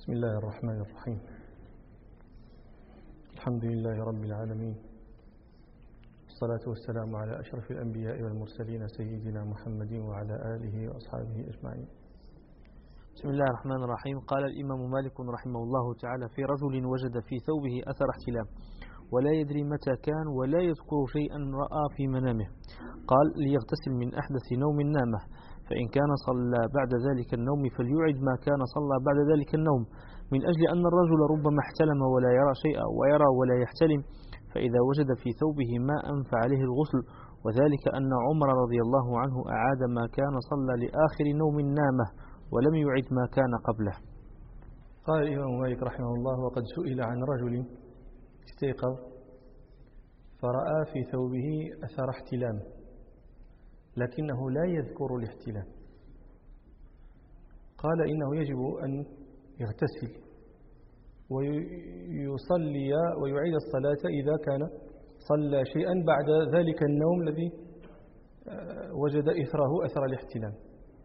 بسم الله الرحمن الرحيم. الحمد لله رب العالمين، والصلاة والسلام على أشرف الأنبياء والمرسلين سيدنا محمد وعلى آله وأصحابه أجمعين. بسم الله الرحمن الرحيم. قال الإمام مالك رحمه الله تعالى: في رجل وجد في ثوبه أثر احتلام ولا يدري متى كان ولا يذكر شيئا رأى في منامه، قال: ليغتسل من أحدث نوم نامه، فإن كان صلى بعد ذلك النوم فليعد ما كان صلى بعد ذلك النوم، من أجل أن الرجل ربما احتلم ولا يرى شيئا ويرى ولا يحتلم، فإذا وجد في ثوبه ماء فعليه الغسل، وذلك أن عمر رضي الله عنه أعاد ما كان صلى لآخر نوم نامه ولم يعد ما كان قبله. قال الإمام مالك رحمه الله: وقد سئل عن رجل استيقظ فرأى في ثوبه أثر احتلام لكنه لا يذكر الاحتلام، قال إنه يجب أن يغتسل ويصلي ويعيد الصلاة إذا كان صلى شيئا بعد ذلك النوم الذي وجد إثره أثر الاحتلام.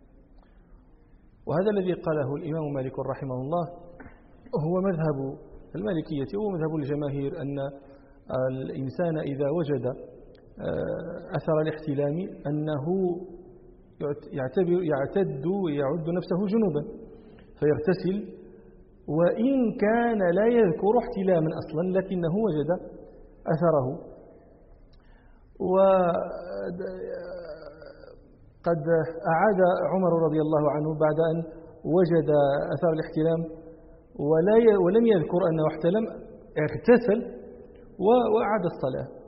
وهذا الذي قاله الإمام مالك رحمه الله هو مذهب المالكية ومذهب الجماهير، أن الإنسان إذا وجد أثر الاحتلام أنه يعتد ويعد نفسه جنوبا فيغتسل، وإن كان لا يذكر احتلاما أصلا لكنه وجد أثره. وقد أعاد عمر رضي الله عنه بعد أن وجد أثر الاحتلام ولم يذكر أنه احتلم، اغتسل وأعاد الصلاة،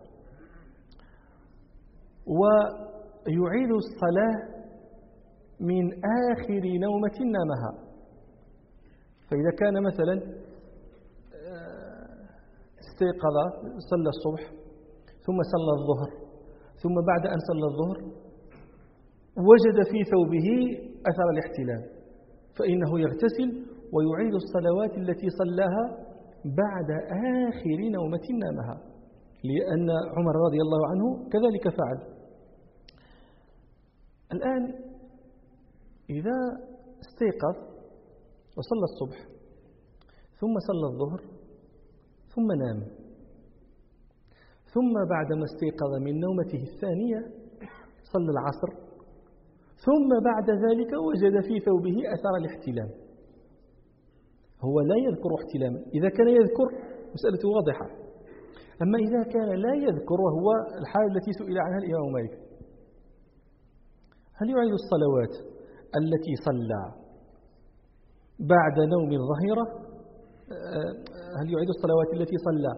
ويعيد الصلاة من آخر نومة نامها. فإذا كان مثلا استيقظ صلى الصبح ثم صلى الظهر، ثم بعد أن صلى الظهر وجد في ثوبه أثر الاحتلام، فإنه يغتسل ويعيد الصلوات التي صلاها بعد آخر نومة نامها، لأن عمر رضي الله عنه كذلك فعل. الآن إذا استيقظ وصلى الصبح ثم صلى الظهر ثم نام، ثم بعدما استيقظ من نومته الثانية صلى العصر، ثم بعد ذلك وجد في ثوبه أثر الاحتلام، هو لا يذكر احتلاما. إذا كان يذكر مسألة واضحة، أما إذا كان لا يذكر وهو الحال التي سئل عنها الإمام مالك: هل يعيد الصلوات التي صلى بعد نوم الظهيرة؟ هل يعيد الصلوات التي صلى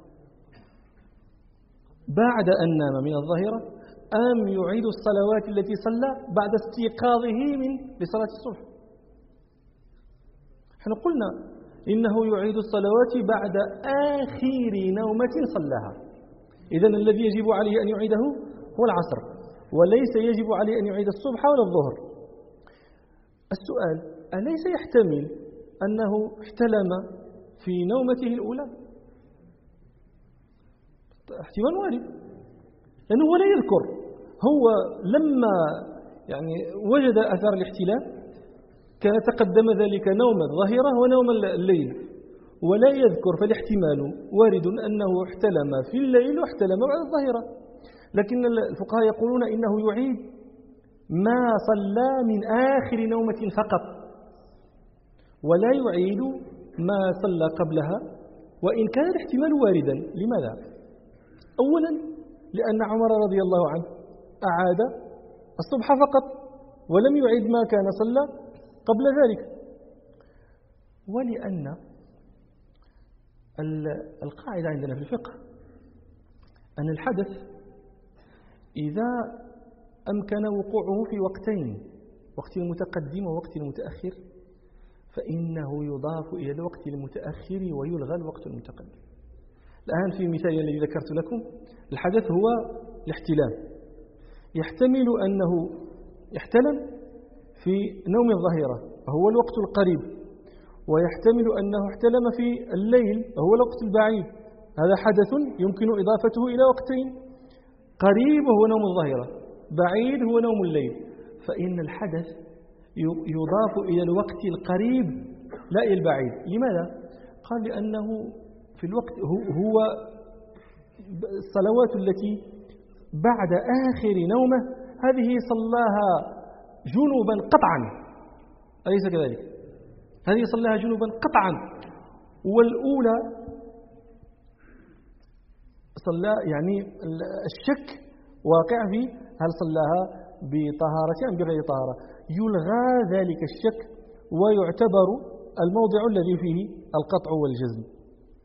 بعد أن نام من الظهيرة أم يعيد الصلوات التي صلى بعد استيقاظه لصلاة الصبح؟ نحن قلنا إنه يعيد الصلوات بعد آخر نومة صلاها، إذن الذي يجب عليه أن يعيده هو العصر، وليس يجب عليه أن يعيد الصبح ولا الظهر. السؤال: أليس يحتمل أنه احتلم في نومته الأولى؟ احتمال وارد، لأنه لا يذكر، هو لما وجد أثر الاحتلام كان تقدم ذلك نوم الظهيرة ونوم الليل ولا يذكر، فالاحتمال وارد أنه احتلم في الليل واحتلم بعد الظهيرة. لكن الفقهاء يقولون إنه يعيد ما صلى من آخر نومة فقط، ولا يعيد ما صلى قبلها، وإن كان الاحتمال واردا. لماذا؟ أولا لأن عمر رضي الله عنه أعاد الصبح فقط ولم يعيد ما كان صلى قبل ذلك، ولأن القاعدة عندنا في الفقه أن الحدث إذا أمكن وقوعه في وقتين، وقت المتقدم ووقت المتأخر، فإنه يضاف إلى الوقت المتأخر ويلغى الوقت المتقدم. الآن في المثال الذي ذكرت لكم الحدث هو الاحتلام، يحتمل أنه يحتلم في نوم الظهيرة وهو الوقت القريب، ويحتمل أنه احتلم في الليل وهو الوقت البعيد. هذا حدث يمكن إضافته إلى وقتين: قريب هو نوم الظهيرة، بعيد هو نوم الليل. فإن الحدث يضاف إلى الوقت القريب لا إلى البعيد. لماذا؟ قال لأنه في الوقت هو الصلوات التي بعد آخر نومة هذه صلاها جنوبا قطعا، أليس كذلك؟ هذه صلاها جنوبا قطعا، والأولى صلى يعني الشك واقع في هل صلاها بطهارة أم بغير طهارة. يلغى ذلك الشك ويعتبر الموضع الذي فيه القطع والجزم.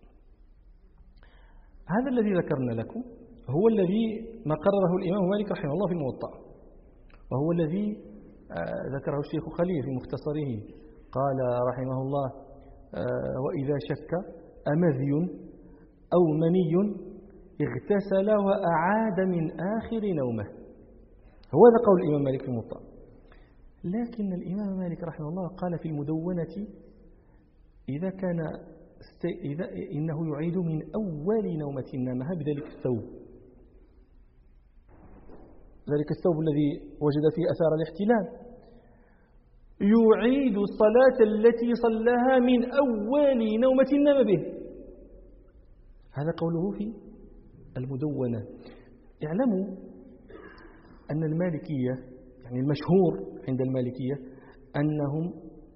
هذا الذي ذكرنا لكم هو الذي ما قرره الإمام مالك رحمه الله في الموطأ، وهو الذي ذكره الشيخ خليل في مختصره. قال رحمه الله: وإذا شك أمذي أو مني اغتسل وأعاد من آخر نومه. هذا قول الإمام مالك في الموطأ. لكن الإمام مالك رحمه الله قال في المدونة: إذا إنه يعيد من أول نومة نامها بذلك الثوب، ذلك الثوب الذي وجد فيه أثار الاحتلام، يعيد الصلاة التي صلاها من أول نومة نام به. هذا قوله في المدونة. اعلموا أن المالكية، يعني المشهور عند المالكية، أنهم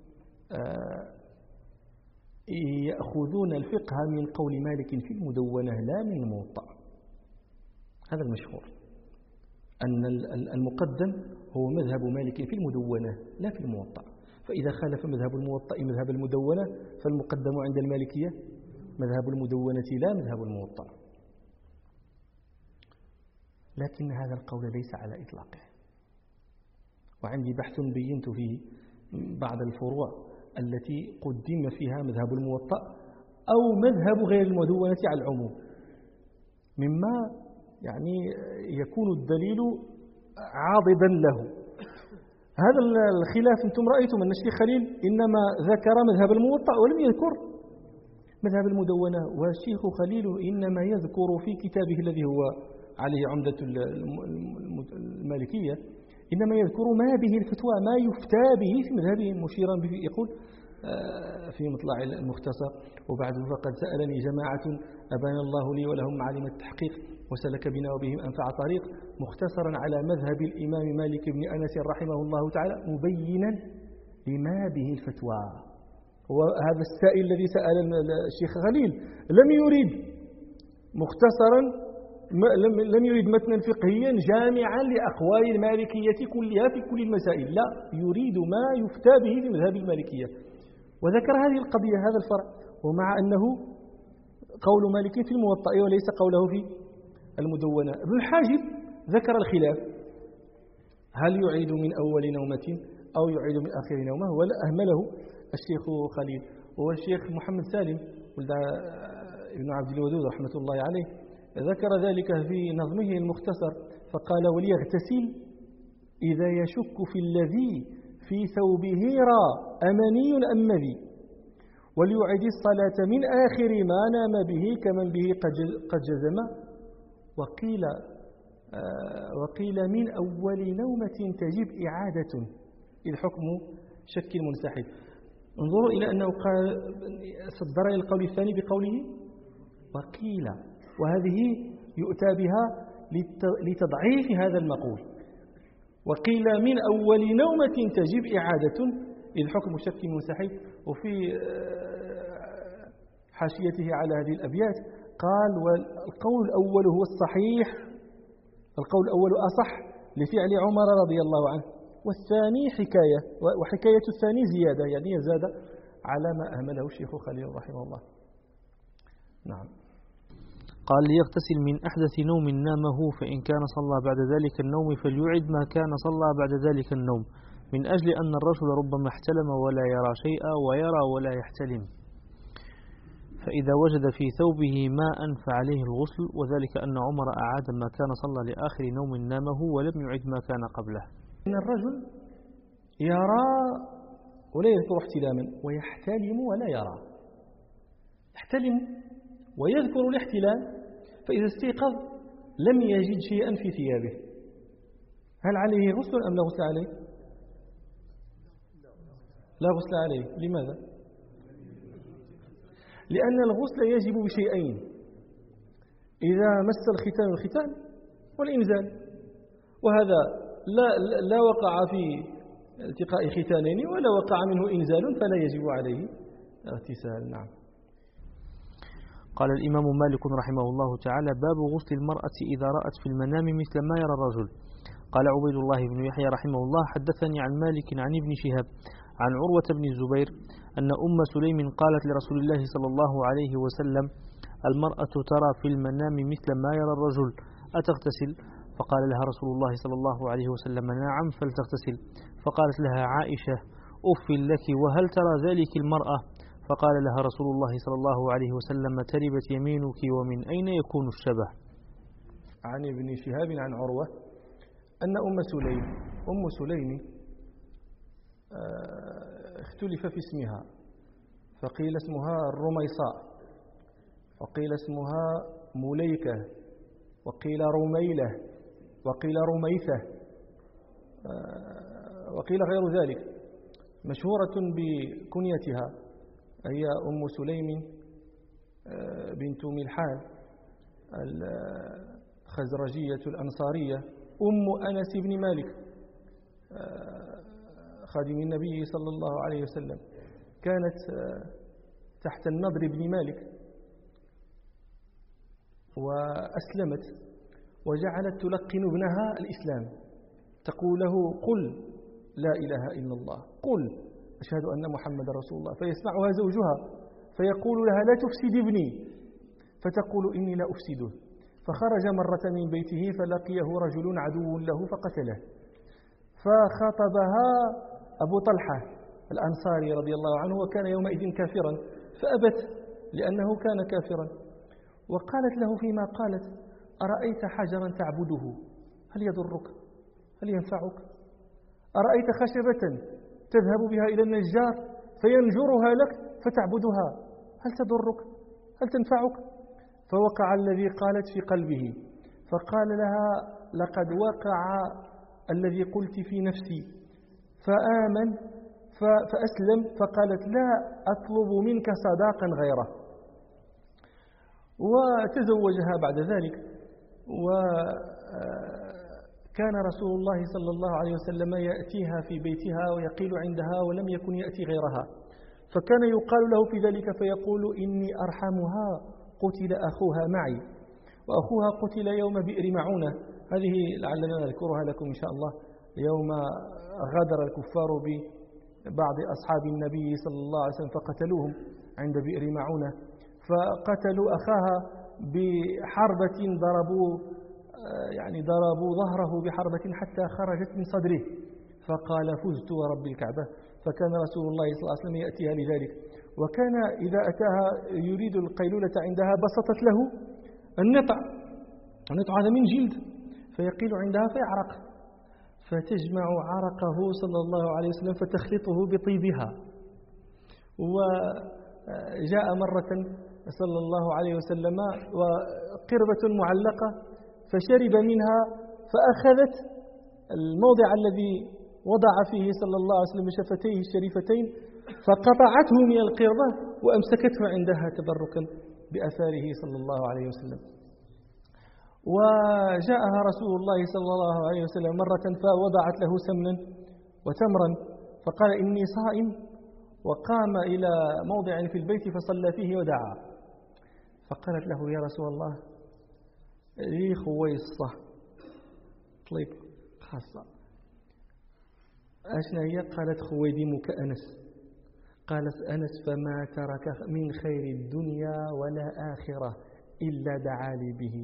يأخذون الفقه من قول مالك في المدونة لا من الموطأ. هذا المشهور، أن المقدم هو مذهب مالك في المدونة لا في الموطأ. فإذا خالف مذهب الموطأ مذهب المدونة فالمقدم عند المالكية مذهب المدونة لا مذهب الموطأ. لكن هذا القول ليس على إطلاقه، وعندي بحث بينت فيه بعض الفروع التي قدم فيها مذهب الموطأ أو مذهب غير المدونة على العموم، مما يعني يكون الدليل عاضدا له. هذا الخلاف أنتم رأيتم أن الشيخ خليل إنما ذكر مذهب الموطأ ولم يذكر مذهب المدونة، والشيخ خليل إنما يذكر في كتابه الذي هو عليه عمدة المالكية، إنما يذكر ما به الفتوى، ما يفتى به في مذهبه، مشيرا به يقول في مطلع المختصر: وبعد فقد سألني جماعة أبان الله لي ولهم معالم التحقيق وسلك بنا وبهم أنفع طريق، مختصرا على مذهب الإمام مالك بن أنس رحمه الله تعالى، مبينا لما به الفتوى. وهذا السائل الذي سأل الشيخ خليل لم يريد مختصرا، لم يريد متنا فقهيا جامعا لأقوال المالكية كلها في كل المسائل، لا، يريد ما يفتى به في مذهب المالكية، وذكر هذه القضية، هذا الفرع، ومع أنه قول مالك في الموطأ وليس قوله في المدونة. ابن الحاجب ذكر الخلاف، هل يعيد من أول نومة أو يعيد من آخر نومة، ولا أهمله الشيخ خليل. والشيخ محمد سالم ولد ابن عبد الودود رحمة الله عليه ذكر ذلك في نظمه المختصر، فقال: وليغتسل إذا يشك في الذي في ثوبه را أمني أم مذي، وليعيد الصلاة من آخر ما نام به كمن به قد جزم، وقيل من أول نومة تجب إعادة إذ حكم شك منسحب. انظروا إلى أنه صدر القول الثاني بقوله وقيل، وهذه يؤتى بها لتضعيف هذا المقول. وقيل من أول نومة تجب إعادة إذ حكم شك منسحب. وفي حاشيته على هذه الأبيات قال: والقول الأول هو الصحيح، القول الأول أصح لفعل عمر رضي الله عنه، والثاني حكاية، وحكاية الثاني زيادة، يعني يزاد على ما أهمله الشيخ خليل رحمه الله. نعم. قال: ليغتسل من أحدث نوم نامه، فإن كان صلى بعد ذلك النوم فليعد ما كان صلى بعد ذلك النوم، من أجل أن الرجل ربما احتلم ولا يرى شيئا ويرى ولا يحتلم، فإذا وجد في ثوبه ماء فعليه الغسل، وذلك أن عمر أعاد ما كان صلى لآخر نوم نامه ولم يعد ما كان قبله. إن الرجل يرى ولا يذكر احتلاما، ويحتلم ولا يرى، يحتلم ويذكر الاحتلام، فإذا استيقظ لم يجد شيئا في ثيابه، هل عليه غسل أم لا غسل عليه؟ لا غسل عليه. لماذا؟ لأن الغسل يجب بشيئين: إذا مس الختان الختان والإنزال، وهذا لا وقع في التقاء ختانين ولا وقع منه إنزال فلا يجب عليه اغتسال. نعم. قال الإمام مالك رحمه الله تعالى: باب غسل المرأة إذا رأت في المنام مثل ما يرى الرجل. قال عبيد الله بن يحيى رحمه الله: حدثني عن مالك عن ابن شهاب عن عروة بن الزبير أن أم سليم قالت لرسول الله صلى الله عليه وسلم: المرأة ترى في المنام مثل ما يرى الرجل، أتغتسل؟ فقال لها رسول الله صلى الله عليه وسلم: نعم فلتغتسل. فقالت لها عائشة: أف لك، وهل ترى ذلك المرأة؟ فقال لها رسول الله صلى الله عليه وسلم: تربت يمينك، ومن أين يكون الشبه؟ عن ابن شهاب عن عروة أن أم سليم اختلف في اسمها، فقيل اسمها الرميصاء، وقيل اسمها مليكة، وقيل رميلة، وقيل رميثة، وقيل غير ذلك. مشهورة بكنيتها، هي أم سليم بنت ملحان الخزرجية الأنصارية أم أنس بن مالك خادم النبي صلى الله عليه وسلم، كانت تحت النضر بن مالك وأسلمت، وجعلت تلقن ابنها الإسلام، تقول له: قل لا إله إلا الله، قل أشهد أن محمد رسول الله. فيسمعها زوجها فيقول لها: لا تفسد ابني، فتقول: إني لا أفسده. فخرج مرة من بيته فلقيه رجل عدو له فقتله، فخاطبها أبو طلحة الأنصاري رضي الله عنه، وكان يومئذ كافرا، فأبت لأنه كان كافرا، وقالت له فيما قالت: أرأيت حجرا تعبده هل يضرك؟ هل ينفعك؟ أرأيت خشبة تذهب بها إلى النجار فينجرها لك فتعبدها هل تضرك؟ هل تنفعك؟ فوقع الذي قالت في قلبه، فقال لها: لقد وقع الذي قلت في نفسي، فآمن فأسلم. فقالت: لا أطلب منك صداقا غيره، وتزوجها بعد ذلك. وكان رسول الله صلى الله عليه وسلم يأتيها في بيتها ويقيل عندها، ولم يكن يأتي غيرها، فكان يقال له في ذلك فيقول: إني أرحمها، قتل أخوها معي، وأخوها قتل يوم بئر معونة. هذه لعلنا نذكرها لكم إن شاء الله، يوم غادر الكفار ببعض أصحاب النبي صلى الله عليه وسلم فقتلوهم عند بئر معونة، فقتلوا أخاها بحربة، ضربوا ظهره بحربة حتى خرجت من صدره، فقال: فزت ورب الكعبة. فكان رسول الله صلى الله عليه وسلم يأتيها لذلك، وكان إذا أتاها يريد القيلولة عندها بسطت له النطع هذا من جلد، فيقيل عندها فيعرق، فتجمع عرقه صلى الله عليه وسلم فتخلطه بطيبها. وجاء مرة صلى الله عليه وسلم وقربة معلقة فشرب منها، فأخذت الموضع الذي وضع فيه صلى الله عليه وسلم شفتيه الشريفتين فقطعته من القربة وأمسكته عندها تبركا بأثاره صلى الله عليه وسلم. وجاءها رسول الله صلى الله عليه وسلم مرة فوضعت له سمنا وتمرا، فقال: إني صائم، وقام إلى موضع في البيت فصلى فيه ودعا. فقالت له: يا رسول الله، لي خويصة طليب خاصة. أشنا هي؟ قالت: خويدمك أنس. قالت أنس: فما ترك من خير الدنيا ولا آخرة إلا دعا لي به.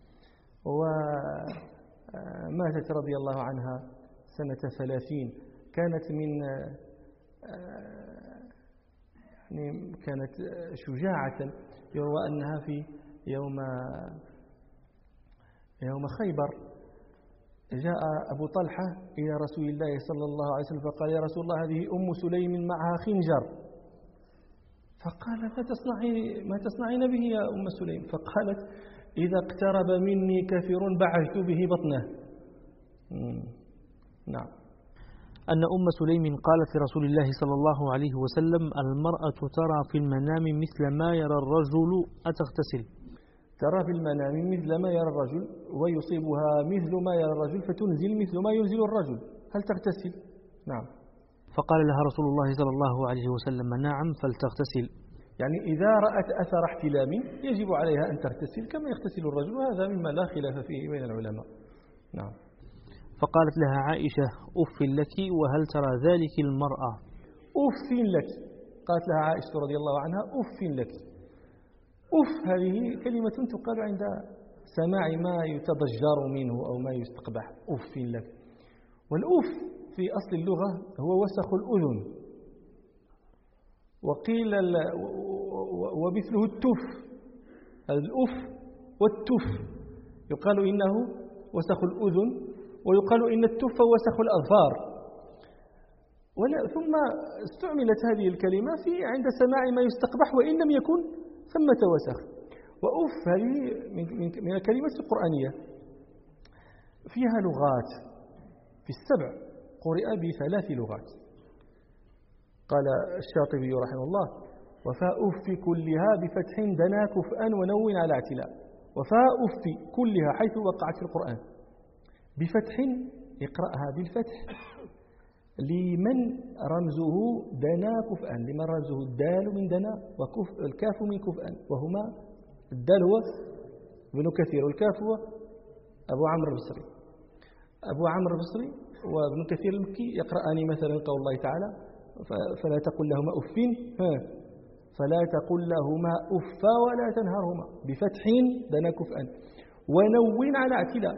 وماتت رضي الله عنها سنة 30. كانت كانت شجاعة، يروى أنها في يوم خيبر جاء أبو طلحة إلى رسول الله صلى الله عليه وسلم فقال: يا رسول الله، هذه أم سليم معها خنجر. فقال: ما تصنعين به يا أم سليم؟ فقالت: إذا اقترب مني كافر بعثت به بطنه. نعم. أن أم سليم قالت لرسول الله صلى الله عليه وسلم: المرأة ترى في المنام مثل ما يرى الرجل أتغتسل؟ ترى في المنام مثل ما يرى الرجل ويصيبها مثل ما يرى الرجل فتنزل مثل ما ينزل الرجل، هل تغتسل؟ نعم. فقال لها رسول الله صلى الله عليه وسلم: نعم فلتغتسل. يعني إذا رأت أثر احتلام يجب عليها أن تغتسل كما يغتسل الرجل، وهذا مما لا خلاف فيه بين العلماء. نعم. فقالت لها عائشة: أف لك وهل ترى ذلك المرأة؟ أف لك، قالت لها عائشة رضي الله عنها: أف لك. أف هذه كلمة تقال عند سماع ما يتضجر منه أو ما يستقبح، أف لك. والأف في أصل اللغة هو وسخ الأذن، وقيل ومثله التف، الأف والتف يقال إنه وسخ الأذن، ويقال إن التف وسخ الأظفار. ثم استعملت هذه الكلمة عند سماع ما يستقبح وإن لم يكن ثمة وسخ. وأف هذه من الكلمات القرآنية، فيها لغات، في السبع قرئ ب3 لغات. قال الشاطبي رحمه الله: وفاء أف كلها بفتح دنا كفءا ونون على اعتلاء. وفاء أف كلها حيث وقعت في القرآن بفتح، اقرأها بالفتح لمن رمزه دنا كفءا، لمن رمزه الدال من دنا والكاف من كفءا، وهما الدال هو ابن كثير والكاف هو أبو عمرو البصري. أبو عمرو البصري وابن كثير المكي يقرأان مثلا قول الله تعالى: فلا تقل لهما أف، فلا تقل لهما أفا ولا تنهرهما، بفتح دنا كفءا ونون على اعتلاء.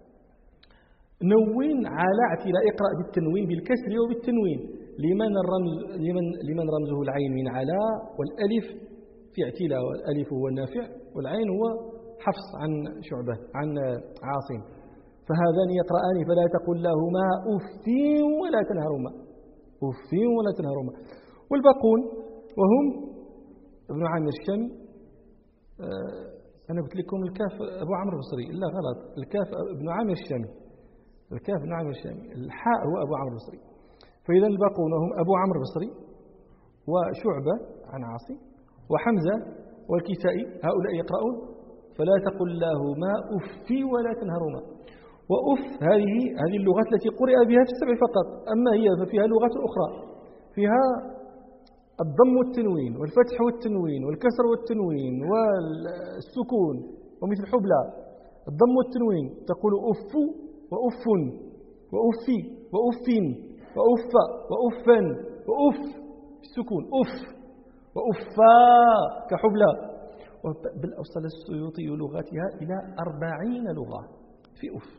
نون على اعتلاء، اقرأ بالتنوين بالكسر وبالتنوين لمن رمزه العين من علاء، والألف في اعتلاء، والألف هو النافع والعين هو حفص عن شعبة عن عاصم. فهذان يقرأان: فلا تقل لهما أف ولا تنهرهما، أف ولا تنهرهما. والباقون وهم ابن عامر الشامي، أنا قلت لكم الكاف أبو عمرو البصري، لا غلط، الكاف ابن عامر الشامي، الكاف ابن عامر الشامي، الحاء هو أبو عمرو البصري. فإذا الباقون هم أبو عمرو البصري وشعبة عن عاصم وحمزة والكسائي، هؤلاء يقرؤون: فلا تقل لهما أف ولا تنهرهما. وأف هذه اللغات التي قرئ بها في السبع فقط، أما هي ففيها لغات أخرى، فيها الضم والتنوين والفتح والتنوين والكسر والتنوين والسكون، ومثل حبلى الضم والتنوين تقول أف وأف وأفي وأفين وأفا وأفا وأف السكون، أف وأفا كحبلى. بل أوصل السيوطي لغاتها إلى 40 لغة في أف،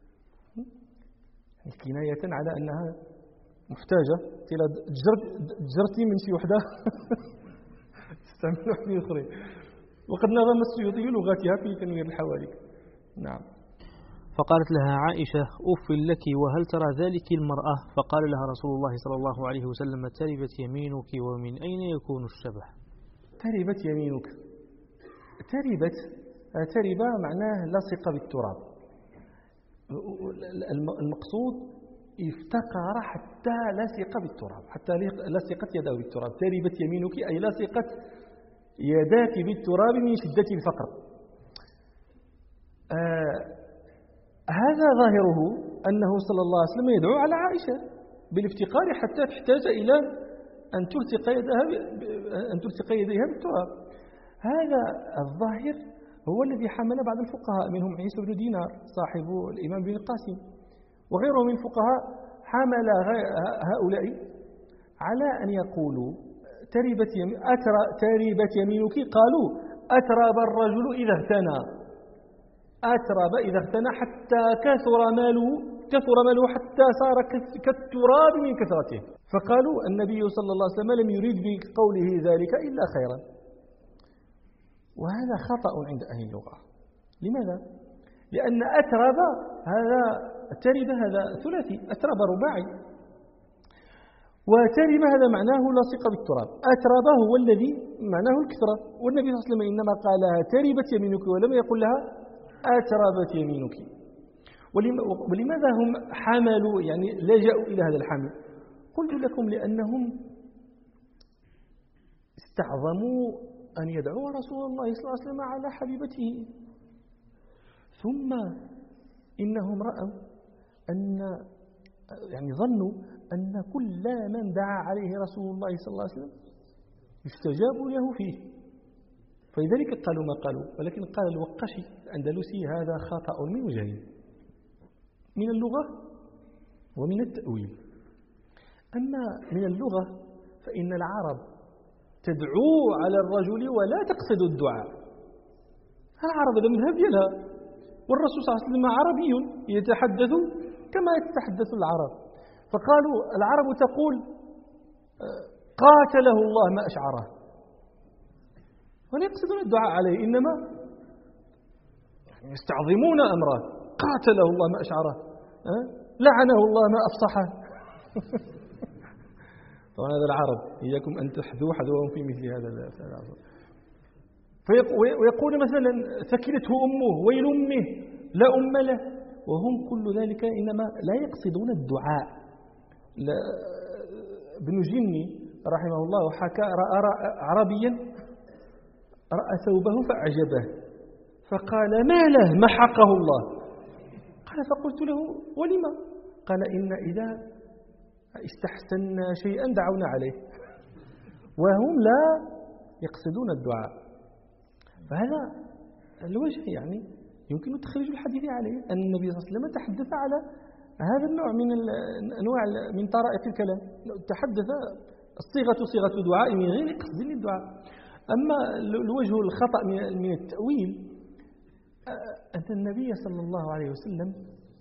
كناية على أنها محتاجة إلى جرتي من شي وحدة تستعمل وحدة أخرى. وقد نظم السيوطي لغاتها في تنوير الحوالي. نعم. فقالت لها عائشة: أف لك وهل ترى ذلك المرأة؟ فقال لها رسول الله صلى الله عليه وسلم: تربت يمينك ومن أين يكون الشبه؟ تربت يمينك، ترب معناه لصق بالتراب، المقصود افتقر حتى لصق بالتراب، حتى لصقت يده بالتراب. تربت يمينك أي لصقت يداك بالتراب من شدة الفقر. هذا ظاهره أنه صلى الله عليه وسلم يدعو على عائشة بالافتقار حتى تحتاج إلى أن تلصق يديها بالتراب. هذا الظاهر هو الذي حمل بعض الفقهاء، منهم عيسى بن دينار صاحب الإمام بن القاسم وغيره من الفقهاء، حمل هؤلاء على أن يقولوا تربت يمينك، قالوا أترب الرجل إذا اغتنى، أترب إذا اغتنى حتى كثر ماله حتى صار كالتراب من كثرته. فقالوا النبي صلى الله عليه وسلم لم يريد بقوله ذلك إلا خيرا. وهذا خطأ عند أهل اللغة. لماذا؟ لأن أترب هذا ترب هذا ثلاثي، أترب رباعي، وترب هذا معناه لاصق بالتراب. أترب هو الذي معناه الكثرة، والنبي صلى الله عليه وسلم إنما قالها تربت يمينك ولم يقل لها أتربت يمينك. ولماذا هم حملوا يعني لجأوا إلى هذا الحمل؟ قلت لكم لأنهم استعظموا أن يدعوا رسول الله صلى الله عليه وسلم على حبيبته، ثم إنهم رأوا أن يعني ظنوا أن كل من دعا عليه رسول الله صلى الله عليه وسلم يستجاب له فيه، فلذلك قالوا ما قالوا. ولكن قال الوقاشي الأندلسي هذا خطأ من وجهين، من اللغة ومن التأويل. أما من اللغة فإن العرب تدعو على الرجل ولا تقصد الدعاء، العرب هذا مذهب ديالها، والرسول صلى الله عليه وسلم عربي يتحدث كما يتحدث العرب، فقالوا العرب تقول قاتله الله ما أشعره، ولا يقصدون الدعاء عليه، إنما يستعظمون أمره، قاتله الله ما أشعره، لعنه الله ما أفصحه. طبعا هذا العرب إياكم أن تحذوا حذوهم في مثل هذا العصر. ويقول مثلا ثكلته أمه ويل أمه لا أم له، وهم كل ذلك إنما لا يقصدون الدعاء. ابن جني رحمه الله حكى رأى عربيا رأى ثوبه فأعجبه فقال ما له محقه الله. قال فقلت له ولما؟ قال إن إذا استحسنا شيئا دعونا عليه، وهم لا يقصدون الدعاء. فهذا الوجه يعني يمكن تخرج الحديث عليه أن النبي صلى الله عليه وسلم تحدث على هذا النوع من الأنواع من طرائق الكلام، تحدث الصيغة صيغة دعاء من غير قصد للدعاء. أما الوجه الخطأ من التأويل أن النبي صلى الله عليه وسلم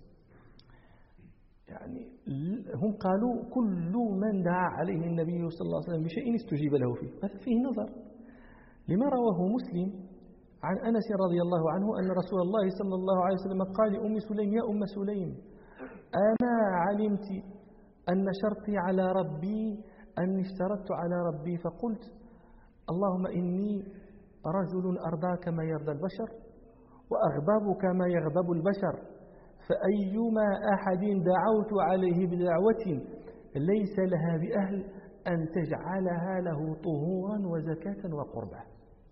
يعني هم قالوا كل من دعا عليه النبي صلى الله عليه وسلم بشيء استجيب له فيه. هذا فيه نظر لما رواه مسلم عن أنس رضي الله عنه أن رسول الله صلى الله عليه وسلم قال لأم سليم يا أم سليم أما علمت أن شرطي على ربي أني اشترطت على ربي فقلت اللهم إني رجل أرضى كما يرضى البشر وأغضب كما يغضب البشر، فأيما أحد دعوت عليه بدعوة ليس لها بأهل أن تجعلها له طهورا وزكاة وقربة.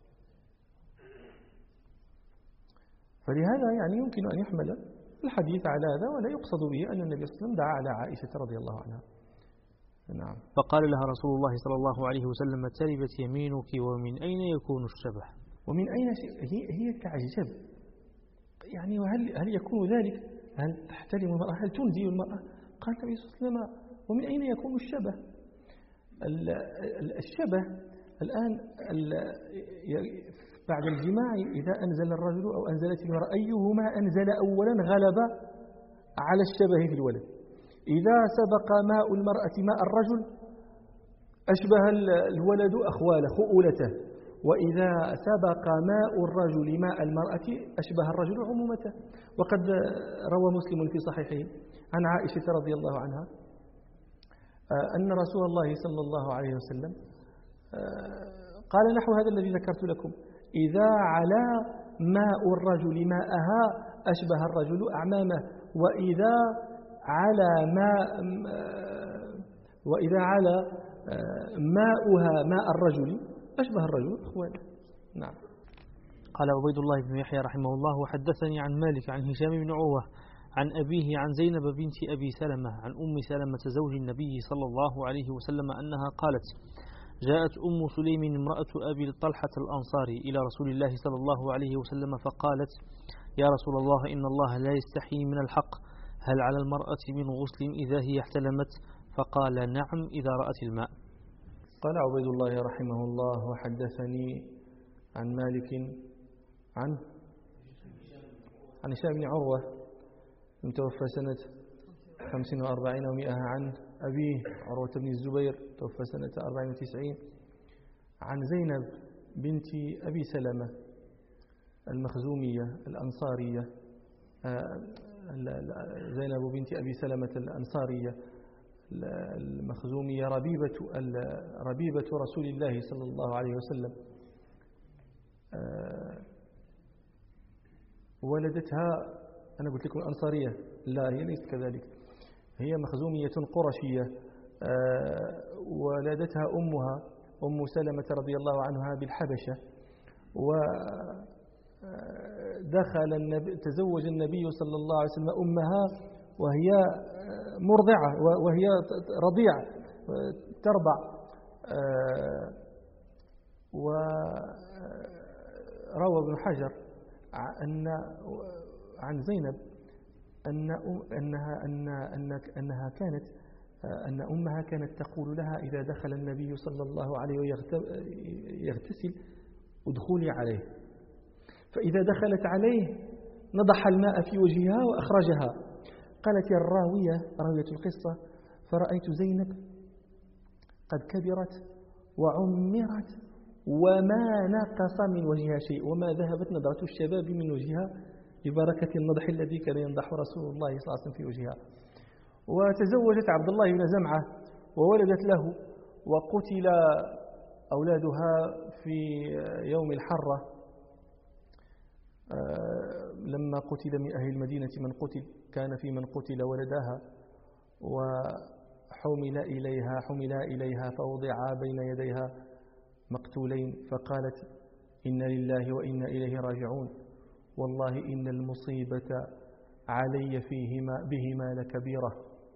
فلهذا يعني يمكن أن يحمل الحديث على هذا ولا يقصد به أن النبي صلى الله عليه وسلم دعا على عائشة رضي الله عنها. نعم. فقال لها رسول الله صلى الله عليه وسلم تربت يمينك ومن أين يكون الشبه؟ ومن أين هي كعجب يعني، وهل يكون ذلك؟ هل تحترم المرأة؟ هل تنزي المرأة؟ قال النبي صلى الله عليه وسلم ومن أين يكون الشبه؟ الشبه الآن بعد الجماع إذا أنزل الرجل أو أنزلت المرأة أيهما أنزل أولا غلب على الشبه في الولد. إذا سبق ماء المرأة ماء الرجل أشبه الولد أخواله خؤولته، وإذا سبق ماء الرجل ماء المرأة أشبه الرجل عمومته. وقد روى مسلم في صحيحه عن عائشة رضي الله عنها أن رسول الله صلى الله عليه وسلم قال نحو هذا الذي ذكرت لكم إذا علا ماء الرجل ماءها أشبه الرجل أعمامه، وإذا علا ماؤها ماء الرجل أشبه الرجل أخواله. نعم. قال عبيد الله بن يحيى رحمه الله وحدثني عن مالك عن هشام بن عروة عن أبيه عن زينب بنت أبي سلمة عن أم سلمة زوج النبي صلى الله عليه وسلم أنها قالت جاءت أم سليم امرأة أبي طلحة الأنصاري إلى رسول الله صلى الله عليه وسلم فقالت يا رسول الله إن الله لا يستحيي من الحق، هل على المرأة من غسل إذا هي احتلمت؟ فقال نعم إذا رأت الماء. قال عبيد الله رحمه الله وحدثني عن مالك عن هشام بن عروة المتوفى سنة 45 و100 عن أبيه عروة بن الزبير توفى سنة 94 عن زينب بنت أبي سلمة المخزومية الأنصارية، زينب بنت أبي سلمة الأنصارية المخزومية ربيبة رسول الله صلى الله عليه وسلم. ولدتها أنا قلت لكم الأنصارية لا، هي ليست كذلك، هي مخزومية قرشية، ولدتها أمها أم سلمة رضي الله عنها بالحبشة، تزوج النبي صلى الله عليه وسلم أمها وهي مرضعة، وهي رضيع ترضع. وروى ابن حجر عن زينب أن أمها كانت تقول لها إذا دخل النبي صلى الله عليه يغتسل ادخلي عليه، فإذا دخلت عليه نضح الماء في وجهها وأخرجها. قالت يا راوية القصة: فرأيت زينب قد كبرت وعمرت وما نقص من وجهها شيء، وما ذهبت نظرة الشباب من وجهها ببركة النضح الذي كان ينضح رسول الله صلى الله عليه وسلم في وجهها. وتزوجت عبد الله بن زمعة وولدت له، وقتل أولادها في يوم الحرة لما قتل من أهل المدينة من قتل، كان في من قتل ولدها، وحمل إليها فوضعا بين يديها مقتولين، فقالت إنا لله وإنا إليه راجعون، والله إن المصيبة علي بهما لكبيرة،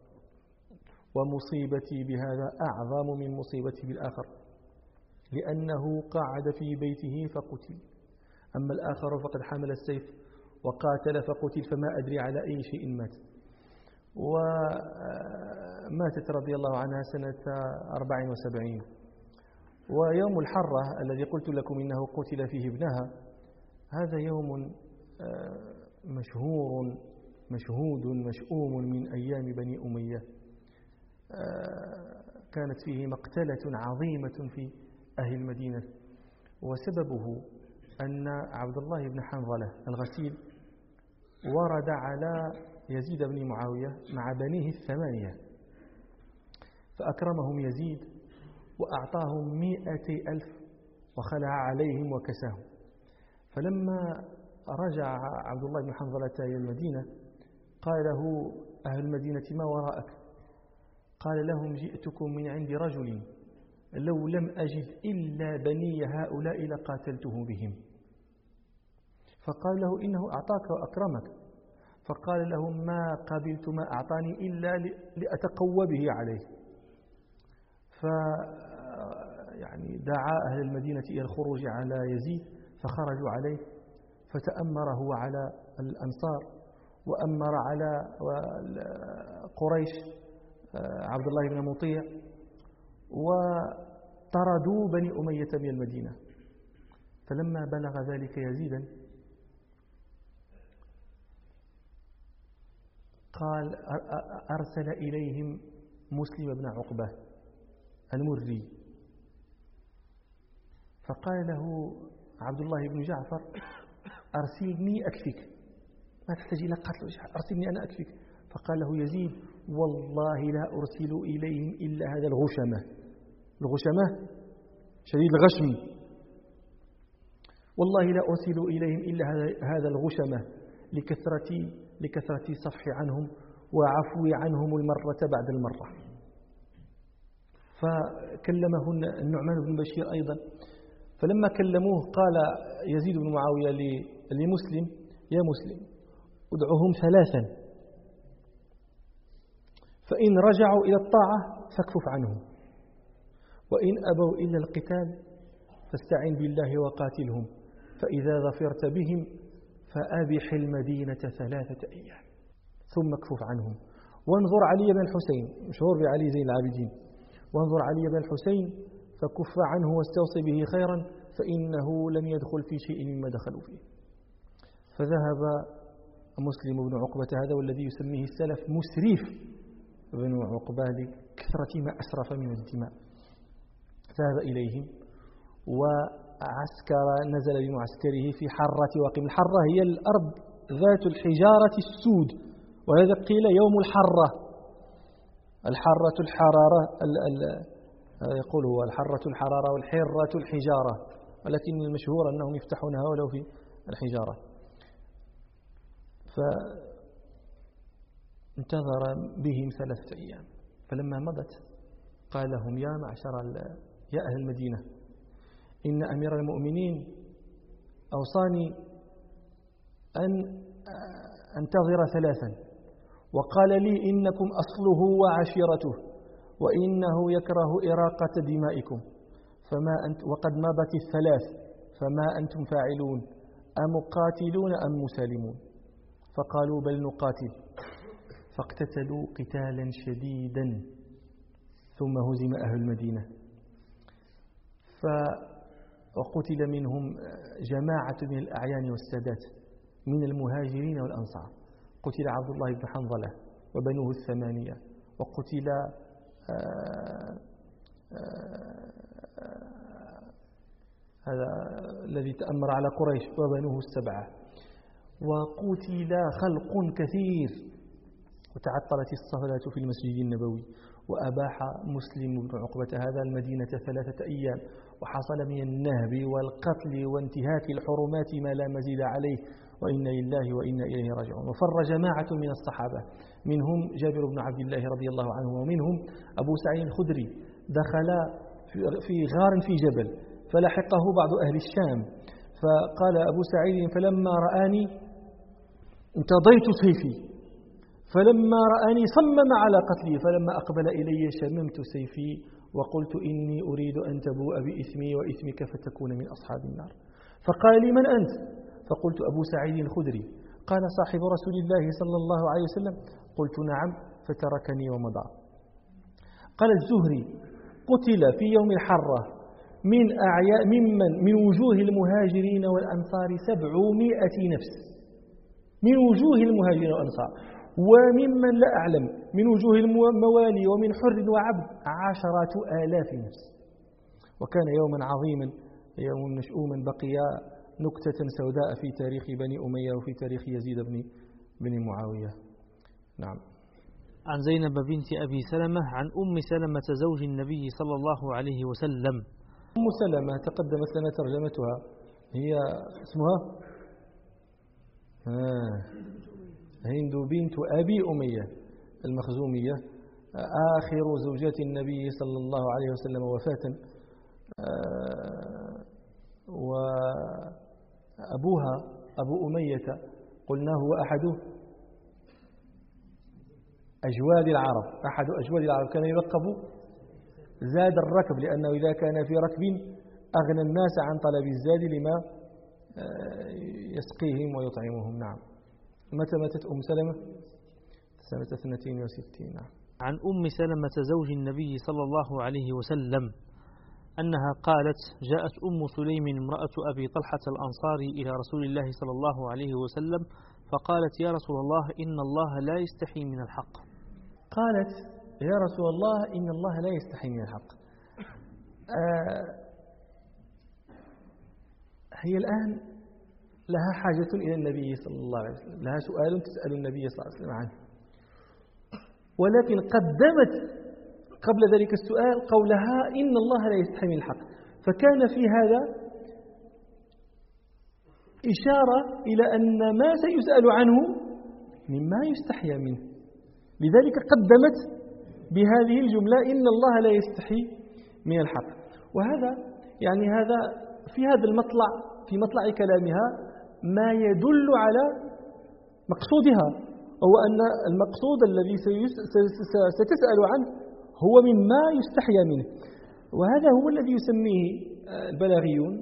ومصيبتي بهذا أعظم من مصيبتي بالآخر، لأنه قعد في بيته فقتل، أما الآخر فقد حمل السيف وقاتل فقتل، فما أدري على أي شيء مات. وماتت رضي الله عنها سنة 74. ويوم الحرة الذي قلت لكم إنه قتل فيه ابنها، هذا يوم مشهود مشؤوم من أيام بني أمية، كانت فيه مقتلة عظيمة في أهل المدينة، وسببه أن عبد الله بن حنظلة الغسيل ورد على يزيد بن معاوية مع بنيه 8، فأكرمهم يزيد وأعطاهم 200,000 وخلع عليهم وكساهم. فلما رجع عبد الله بن حنظلة إلى المدينة قال له أهل المدينة: ما وراءك؟ قال لهم: جئتكم من عند رجل لو لم أجد إلا بني هؤلاء لقاتلته بهم. فقال له: إنه أعطاك وأكرمك. فقال لهم: ما قبلت ما أعطاني إلا لأتقوى به عليه. يعني دعا أهل المدينة إلى الخروج على يزيد، فخرجوا عليه، فتأمره على الأنصار، وأمر على قريش عبد الله بن مطيع، وطردوا بني أمية من المدينة. فلما بلغ ذلك يزيدا قال أرسل إليهم مسلم بن عقبة المري، فقال له عبد الله بن جعفر: أرسلني أكفيك، ما تحتاج إلى قتل، أرسلني أنا أكفيك. فقال له يزيد: والله لا أرسل إليهم إلا هذا الغشمة شديد الغشم، والله لا أرسل إليهم إلا هذا الغشمة لكثرة صفح عنهم وعفو عنهم المرة بعد المرة. فكلمه النعمان بن بشير أيضا، فلما كلموه قال يزيد بن معاوية لمسلم: يا مسلم، ادعوهم 3، فإن رجعوا إلى الطاعة فاكفف عنهم، وإن أبوا إلا القتال فاستعن بالله وقاتلهم، فإذا ظفرت بهم فأبح المدينة 3 أيام ثم اكفف عنهم. وانظر علي بن الحسين، مشهور بعلي زين العابدين، وانظر علي بن الحسين فكف عنه واستوصي به خيرا، فإنه لم يدخل في شيء مما دخلوا فيه. فذهب مسلم بن عقبة، هذا والذي يسميه السلف مسرف بن عقبة لكثرة ما أسرف من الدماء، ذهب إليهم وعسكر، نزل بمعسكره في حرة وقم. الحرة هي الأرض ذات الحجارة السود، وهذا قيل يوم الحرة. الحرة الحرارة يقول هو الحرة الحرارة والحرة الحجارة، ولكن المشهور أنهم يفتحونها ولو في الحجارة. انتظر بهم 3 أيام، فلما مضت قال لهم يا أهل المدينة، إن أمير المؤمنين أوصاني أن أنتظر 3، وقال لي إنكم أصله وعشيرته، وإنه يكره إراقة دمائكم، وقد مضت 3، فما أنتم فاعلون، أمقاتلون أم مسالمون؟ فقالوا بل نقاتل، فاقتتلوا قتالا شديدا، ثم هزم أهل المدينة، وقتل منهم جماعة من الأعيان والسادات من المهاجرين والأنصار. قتل عبد الله بن حنظلة وبنوه 8، وقتل هذا الذي تأمر على قريش وبنوه 7، وقتل خلق كثير، وتعطلت الصلاة في المسجد النبوي، وأباح مسلم بن عقبة هذا المدينة 3 أيام، وحصل من النهب والقتل وانتهاك الحرمات ما لا مزيد عليه، وإنا لله وإنا إليه راجعون. وفر جماعة من الصحابة، منهم جابر بن عبد الله رضي الله عنه، ومنهم أبو سعيد الخدري، دخل في غار في جبل، فلحقه بعض أهل الشام، فقال أبو سعيد فلما رآني انتضيت سيفي، فلما رآني صمم على قتلي، فلما أقبل إلي شممت سيفي وقلت إني أريد أن تبوء بإثمي وإثمك فتكون من أصحاب النار. فقال لي من أنت؟ فقلت أبو سعيد الخدري. قال صاحب رسول الله صلى الله عليه وسلم. قلت نعم، فتركني ومضى. قال الزهري قتل في يوم الحرة من وجوه المهاجرين والأنصار 700 نفس، من وجوه المهاجرين والأنصار، وممن لا أعلم من وجوه الموالي ومن حر وعبد 10,000 نفس. وكان يوما عظيما، يوم مشؤوما، بقي نكتة سوداء في تاريخ بني أمية وفي تاريخ يزيد بن معاوية. نعم. عن زينب بنت أبي سلمة عن أم سلمة زوج النبي صلى الله عليه وسلم. أم سلمة تقدمت لنا ترجمتها، هي اسمها هند بنت أبي أمية المخزومية، آخر زوجات النبي صلى الله عليه وسلم وفاة، وأبوها أبو أمية قلنا هو أحد أجواد العرب، أحد أجواد العرب، كان يلقب زاد الركب، لأنه إذا كان في ركب أغنى الناس عن طلب الزاد لما يسقيهم ويطعمهم. نعم. متى ماتت أم سلمة؟ سنة 62. نعم. عن أم سلمة زوج النبي صلى الله عليه وسلم أنها قالت: جاءت أم سليم امرأة أبي طلحة الأنصاري إلى رسول الله صلى الله عليه وسلم فقالت: يا رسول الله إن الله لا يستحي من الحق. قالت: يا رسول الله إن الله لا يستحي من الحق. هي الآن لها حاجة إلى النبي صلى الله عليه وسلم، لها سؤال تسأل النبي صلى الله عليه وسلم عنه، ولكن قدمت قبل ذلك السؤال قولها إن الله لا يستحي من الحق، فكان في هذا إشارة إلى أن ما سيسأل عنه مما يستحيا منه، لذلك قدمت بهذه الجملة إن الله لا يستحي من الحق. وهذا يعني هذا في هذا المطلع، في مطلع كلامها ما يدل على مقصودها، هو أن المقصود الذي ستسأل عنه هو مما يستحيا منه، وهذا هو الذي يسميه البلاغيون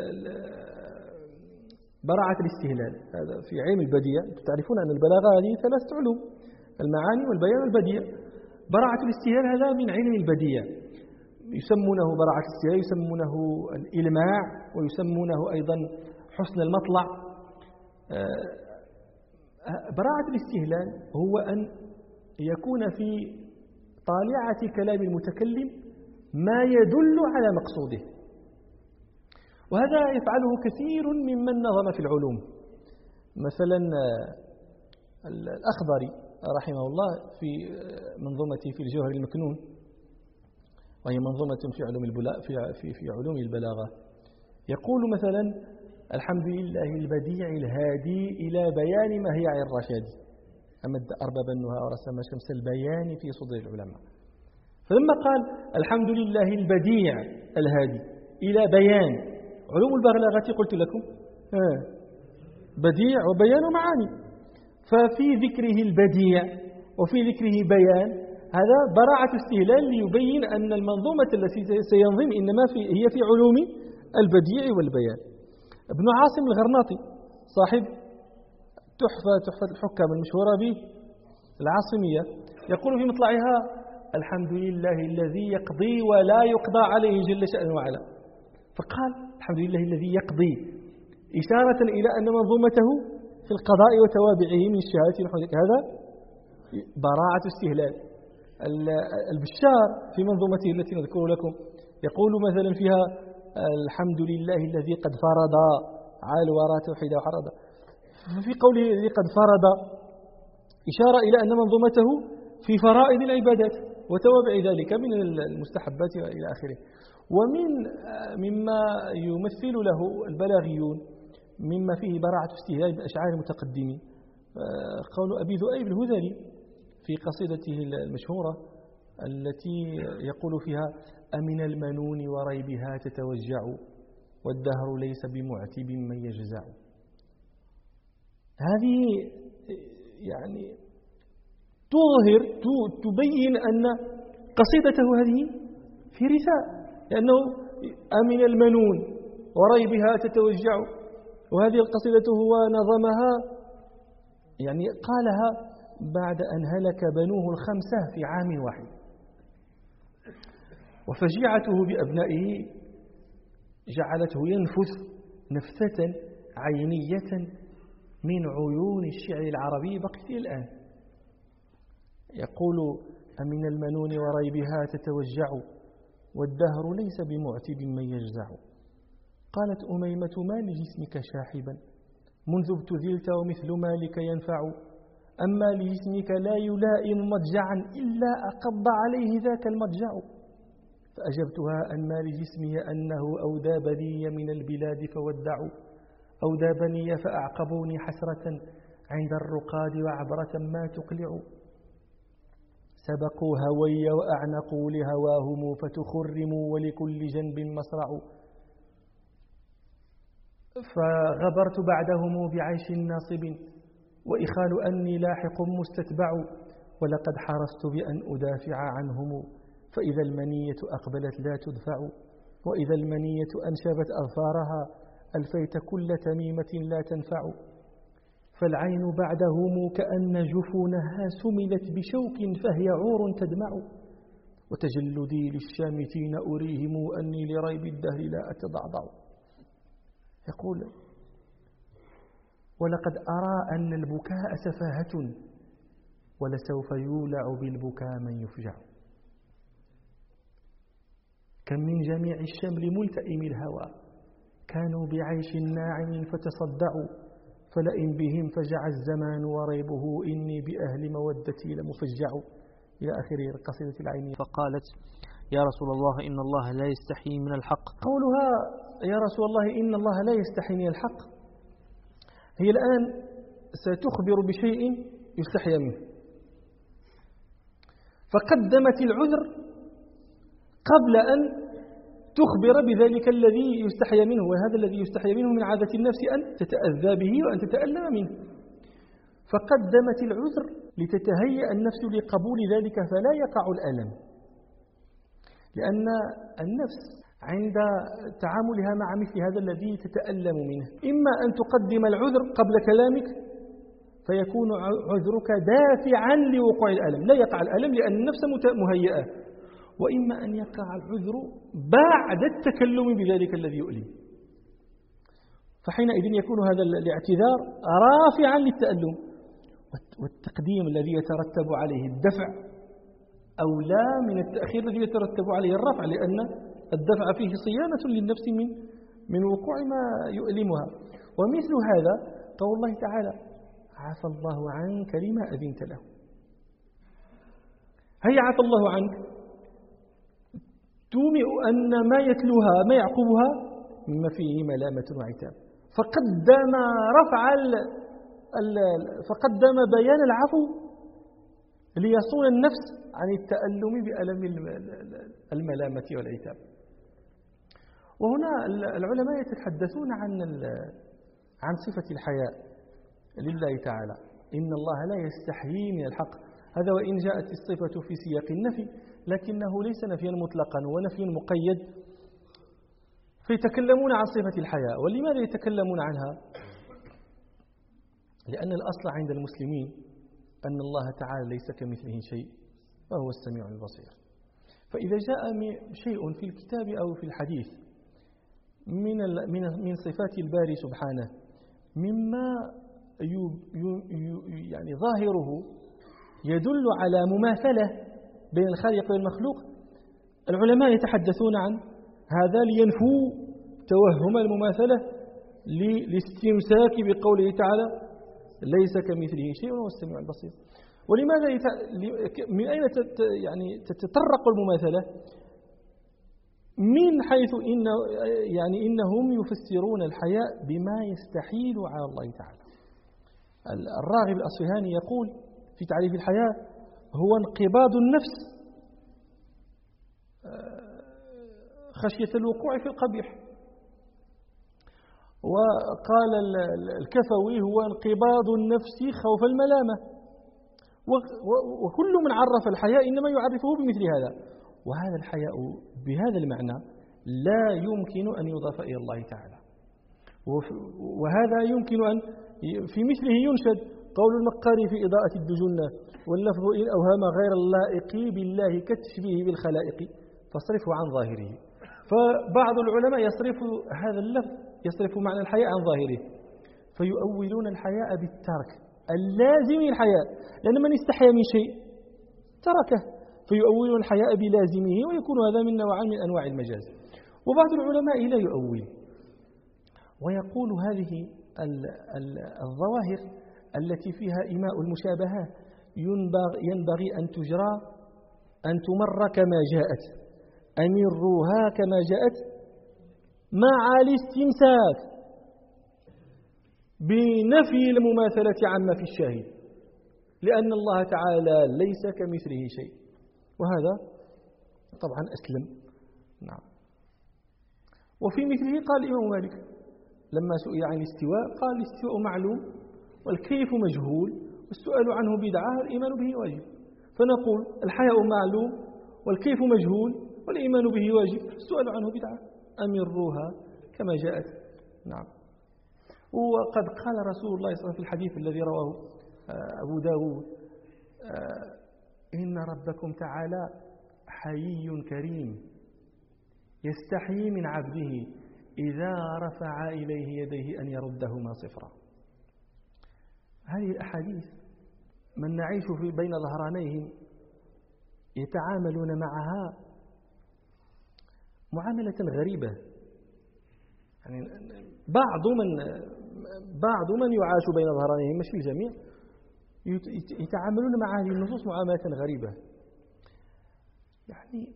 براعة الاستهلال. هذا في علم البديع، تعرفون أن البلاغة هذه 3 علوم: المعاني والبيان والبديع. براعة الاستهلال هذا من علم البديع، يسمونه براعة الاستهلال، يسمونه الإلماع، ويسمونه أيضا حسن المطلع. براعة الاستهلال هو أن يكون في طالعة كلام المتكلم ما يدل على مقصوده، وهذا يفعله كثير ممن نظم في العلوم. مثلا الأخضري رحمه الله في منظومته في الجوهر المكنون، وهي منظومة في علوم البلاغة، يقول مثلا: الحمد لله البديع الهادي إلى بيان مهيع الرشاد. أمد أرباب النهى ورسم شمس البيان في صدور العلماء. فلما قال الحمد لله البديع الهادي إلى بيان علوم البلاغة قلت لكم بديع وبيان ومعاني، ففي ذكره البديع وفي ذكره بيان هذا براعة استهلال ليبين أن المنظومة التي سينظم إنما هي في علوم البديع والبيان. ابن عاصم الغرناطي صاحب تحفة الحكام المشهورة به العاصمية يقول في مطلعها الحمد لله الذي يقضي ولا يقضى عليه جل شأنه وعلا، فقال الحمد لله الذي يقضي إشارة إلى أن منظومته في القضاء وتوابعه من الشهادة والحجة. هذا براعة استهلال. البشار في منظومته التي نذكر لكم يقول مثلا فيها الحمد لله الذي قد فرض على الورى توحيدا وحردا. في قوله الذي قد فرض إشارة إلى أن منظومته في فرائض العبادات وتوابع ذلك من المستحبات إلى آخره. مما يمثل له البلاغيون مما فيه براعة استهلال بأشعار المتقدمين قول أبي ذؤيب الهذلي في قصيدته المشهورة التي يقول فيها أمن المنون وريبها تتوجع والدهر ليس بمعتب من يجزع. هذه يعني تبين أن قصيدته هذه في رثاء، لأنه أمن المنون وريبها تتوجع، وهذه القصيدة هو نظمها يعني قالها بعد أن هلك بنوه الخمسة في عام واحد، وفجيعته بأبنائه جعلته ينفث نفثة عينية من عيون الشعر العربي بقيت الآن. يقول أمن المنون وريبها تتوجع والدهر ليس بمعتب من يجزع. قالت أميمة ما لجسمك شاحبا منذ ابتذلت ومثل مالك ينفع، أما لجسمك لا يلائم مضجعا إلا أقض عليه ذاك المضجع. فأجبتها أن ما لجسمي أنه أودى بني من البلاد فودعوا، أودى بني فأعقبوني حسرة عند الرقاد وعبرة ما تقلع. سبقوا هوي وأعنقوا لهواهم فتخرموا ولكل جنب مصرع. فغبرت بعدهم بعيش ناصب وإخال أني لاحق مستتبع، ولقد حرصت بأن أدافع عنهم فإذا المنية أقبلت لا تدفع، وإذا المنية أنشبت أظفارها ألفيت كل تميمة لا تنفع. فالعين بعدهم كأن جفونها سملت بشوك فهي عور تدمع، وتجلدي للشامتين أريهم أني لريب الدهر لا أتضعضع. يقول ولقد أرى أن البكاء سفاهة ولسوف يولع بالبكاء من يفجع. كم من جميع الشمل ملتئم الهوى كانوا بعيش ناعم فتصدعوا، فلئن بهم فجع الزمان وريبه إني بأهل مودتي لمفجع. إلى آخر القصيدة العينية. فقالت يا رسول الله إن الله لا يستحي من الحق. قولها يا رسول الله إن الله لا يستحي من الحق هي الآن ستخبر بشيء يستحي منه، فقدمت العذر قبل أن تخبر بذلك الذي يستحي منه، وهذا الذي يستحي منه من عادة النفس أن تتأذى به وأن تتألم منه، فقدمت العذر لتتهيأ النفس لقبول ذلك فلا يقع الألم. لأن النفس عند تعاملها مع مثل هذا الذي تتألم منه إما أن تقدم العذر قبل كلامك فيكون عذرك دافعا لوقوع الألم، لا يقع الألم لأن النفس مهيئة، وإما أن يقع العذر بعد التكلم بذلك الذي يؤلم، فحينئذ يكون هذا الاعتذار رافعا للتألم، والتقديم الذي يترتب عليه الدفع أولى من التأخير الذي يترتب عليه الرفع، لأن الدفع فيه صيانة للنفس من وقوع ما يؤلمها. ومثل هذا قول الله تعالى عفى الله عنك لما أذنت له. هيا عفى الله عنك تومئ أن ما يتلوها ما يعقبها مما فيه ملامة وعتاب، فقدم رفع فقدم بيان العفو ليصون النفس عن التألم بألم الملامة والعتاب. وهنا العلماء يتحدثون عن صفة الحياء لله تعالى، إن الله لا يستحيي من الحق. هذا وإن جاءت الصفة في سياق النفي، لكنه ليس نفيا مطلقا ونفي مقيد. فيتكلمون عن صفة الحياء. ولماذا يتكلمون عنها؟ لأن الأصل عند المسلمين أن الله تعالى ليس كمثله شيء وهو السميع البصير. فإذا جاء شيء في الكتاب أو في الحديث من صفات الباري سبحانه مما يعني ظاهره يدل على مماثلة بين الخالق والمخلوق، العلماء يتحدثون عن هذا لينفوا توهم المماثلة للاستمساك بقوله تعالى ليس كمثله شيء وهو السميع البصير. ولماذا من أين يعني تتطرق المماثلة؟ من حيث إنهم يفسرون الحياء بما يستحيل على الله تعالى. الراغب الأصفهاني يقول في تعريف الحياء هو انقباض النفس خشية الوقوع في القبيح. وقال الكفوي هو انقباض النفس خوف الملامة. وكل من عرف الحياء إنما يعرفه بمثل هذا. وهذا الحياء بهذا المعنى لا يمكن أن يضاف إلى الله تعالى. وهذا يمكن أن في مثله ينشد قول المقاري في إضاءة الدجنة واللفظ إن أوهام غير اللائق بالله كتشبيه بالخلائق فاصرفه عن ظاهره. فبعض العلماء يصرف هذا اللفظ، يصرف معنى الحياء عن ظاهره، فيؤولون الحياء بالترك اللازم للحياء، لأن من استحيا من شيء تركه، فيؤولون الحياء بلازمه، ويكون هذا من نوع من أنواع المجاز. وبعض العلماء لا يؤول ويقول هذه الظواهر التي فيها إيماء المشابهة ينبغي أن تجرى أن تمر كما جاءت، أمروها كما جاءت مع الاستمساك بنفي المماثلة عما في الشاهد، لأن الله تعالى ليس كمثله شيء، وهذا طبعا أسلم. نعم. وفي مثله قال الإمام مالك لما سئل عن الاستواء قال الاستواء معلوم والكيف مجهول والسؤال عنه بدعة والإيمان به واجب. فنقول الحياء معلوم والكيف مجهول والإيمان به واجب، السؤال عنه بدعة، أمروها كما جاءت. نعم. وقد قال رسول الله صلى الله عليه وسلم في الحديث الذي رواه أبو داود إن ربكم تعالى حيي كريم يستحيي من عبده إذا رفع إليه يديه أن يردهما صفرا. هذه الأحاديث من نعيش في بين ظهرانيهم يتعاملون معها معاملة غريبة. يعني بعض من يعاش بين ظهرانيهم، مش الجميع، يتعاملون مع هذه النصوص معاملة غريبة. يعني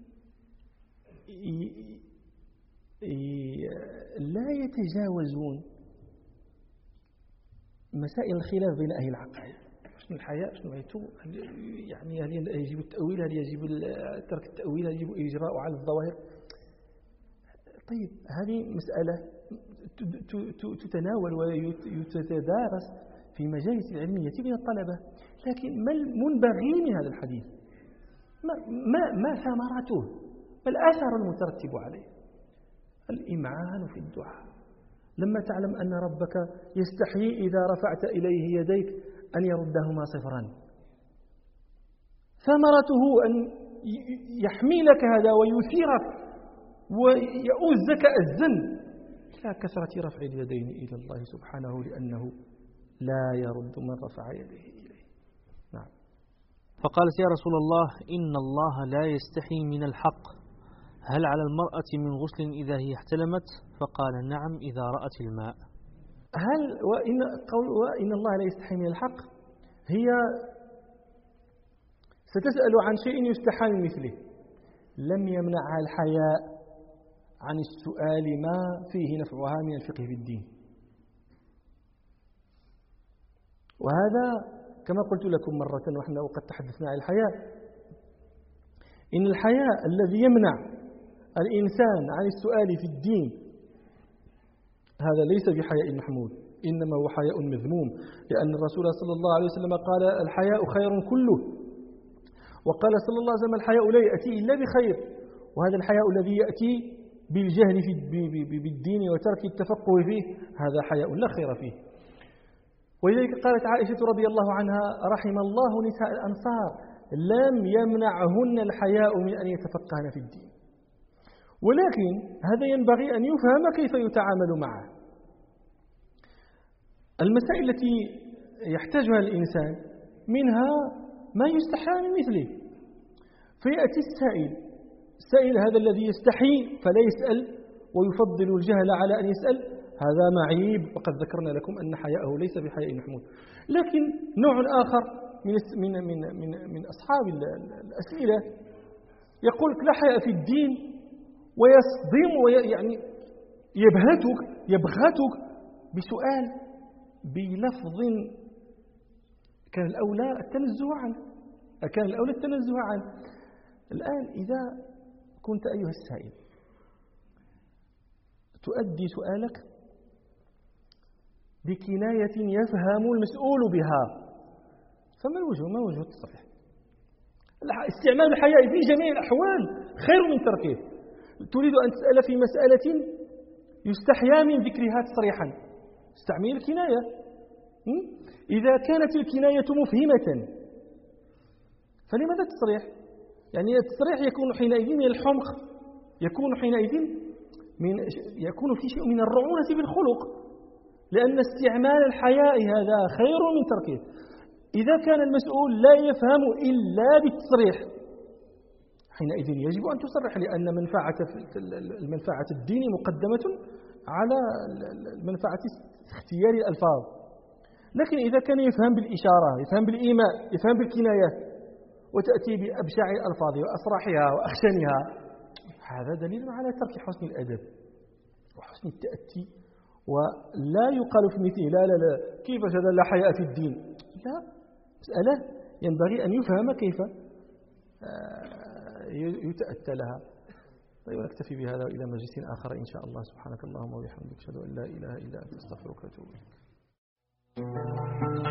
لا يتجاوزون مسائل الخلاف بين أهل العقائد. شنو الحياء، شنو عيتو، يعني هل يجب التأويل، هل يجب ترك التأويل، هل يجب الإجراء على الظواهر. طيب هذه مسألة تتناول وتتدارس في مجالس العلمية بين الطلبة، لكن ما المنبغي من هذا الحديث؟ ما ثمرته؟ ما الأثر المترتب عليه؟ الإمعان في الدعاء. لما تعلم أن ربك يستحيي إذا رفعت إليه يديك أن يردهما صفرا، ثمرته أن يحملك هذا ويثيرك ويؤزك أزا لا كثرة رفع اليدين إلى الله سبحانه، لأنه لا يرد من رفع يديه إليه. نعم. فقالت يا رسول الله إن الله لا يستحي من الحق، هل على المرأة من غسل إذا هي احتلمت؟ فقال نعم إذا رأت الماء. هل وإن الله لا يستحي من الحق هي ستسأل عن شيء يستحى من مثله، لم يمنعها الحياء عن السؤال ما فيه نفعها من الفقه في الدين. وهذا كما قلت لكم مرة ونحن وقد تحدثنا عن الحياء، إن الحياء الذي يمنع الإنسان عن السؤال في الدين هذا ليس بحياء محمود، إنما هو حياء مذموم، لأن الرسول صلى الله عليه وسلم قال الحياء خير كله، وقال صلى الله عليه وسلم الحياء لا يأتي إلا بخير، وهذا الحياء الذي يأتي بالجهل بالدين وترك التفقه فيه هذا حياء لا خير فيه. ولذلك قالت عائشة رضي الله عنها رحم الله نساء الأنصار لم يمنعهن الحياء من أن يتفقهن في الدين، ولكن هذا ينبغي أن يفهم كيف يتعامل معه. المسائل التي يحتاجها الإنسان منها ما يستحى من مثله، فيأتي السائل هذا الذي يستحي فلا يسأل ويفضل الجهل على أن يسأل، هذا معيب، وقد ذكرنا لكم أن حياءه ليس بحياء محمود. لكن نوع آخر من أصحاب الأسئلة يقول لا حياء في الدين ويصدم ويعني يبغتك بسؤال بلفظ كان الأولى التنزه عنه. الآن إذا كنت أيها السائل تؤدي سؤالك بكناية يفهم المسؤول بها، فما وجه التصريح؟ استعمال الحياء في جميع الأحوال خير من تركه. تريد أن تسأل في مسألة يستحيا من ذكرها تصريحا، استعمل الكناية. إذا كانت الكناية مفهمة فلماذا التصريح؟ يعني التصريح يكون حينئذ من الحمق، يكون في شيء من الرعونة بالخلق، لأن استعمال الحياء هذا خير من تركه. إذا كان المسؤول لا يفهم إلا بالتصريح حينئذ يجب أن تصرح، لأن المنفعة الدين مقدمة على المنفعة اختيار الألفاظ. لكن إذا كان يفهم بالإشارة، يفهم بالإيماء، يفهم بالكنايات، وتأتي بأبشع الألفاظ وأصراحها وأخشنها، هذا دليل على ترك حسن الأدب وحسن التأتي. ولا يقال في مثله لا كيف هذا لا حياء في الدين، لا، مسألة ينبغي أن يفهم كيف يتأتى لها. طيب نكتفي بهذا وإلى مجلس آخر إن شاء الله. سبحانك اللهم وبحمدك أشهد أن لا إله إلا أنت أستغفرك وأتوب إليك.